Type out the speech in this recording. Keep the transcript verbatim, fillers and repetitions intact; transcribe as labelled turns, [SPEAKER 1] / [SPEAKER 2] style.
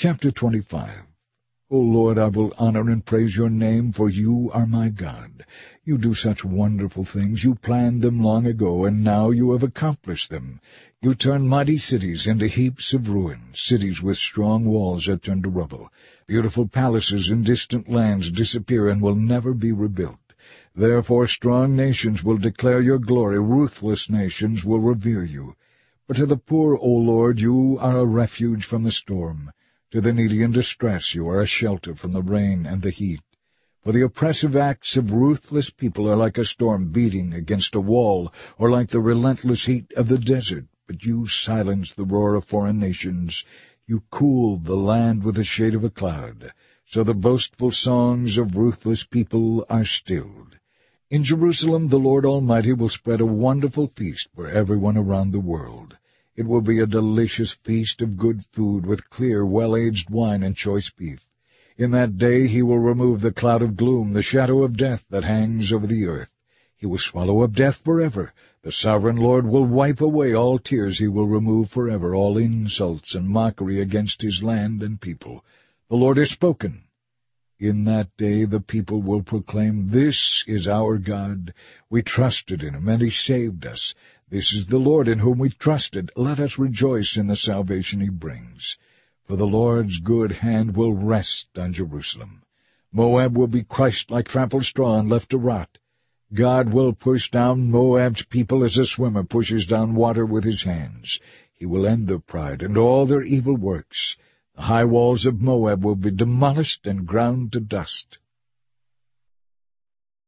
[SPEAKER 1] Chapter twenty-five. O Lord, I will honor and praise your name, for you are my God. You do such wonderful things. You planned them long ago, and now you have accomplished them. You turn mighty cities into heaps of ruins. Cities with strong walls are turned to rubble. Beautiful palaces in distant lands disappear and will never be rebuilt. Therefore strong nations will declare your glory. Ruthless nations will revere you. But to the poor, O Lord, you are a refuge from the storm. To the needy in distress you are a shelter from the rain and the heat. For the oppressive acts of ruthless people are like a storm beating against a wall, or like the relentless heat of the desert. But you silence the roar of foreign nations. You cool the land with the shade of a cloud. So the boastful songs of ruthless people are stilled. In Jerusalem the Lord Almighty will spread a wonderful feast for everyone around the world. It will be a delicious feast of good food, with clear, well-aged wine and choice beef. In that day he will remove the cloud of gloom, the shadow of death that hangs over the earth. He will swallow up death forever. The sovereign Lord will wipe away all tears. He will remove forever all insults and mockery against his land and people. The Lord has spoken. In that day the people will proclaim, "This is our God. We trusted in him, and he saved us. This is the Lord in whom we trusted. Let us rejoice in the salvation he brings." For the Lord's good hand will rest on Jerusalem. Moab will be crushed like trampled straw and left to rot. God will push down Moab's people as a swimmer pushes down water with his hands. He will end their pride and all their evil works. The high walls of Moab will be demolished and ground to dust.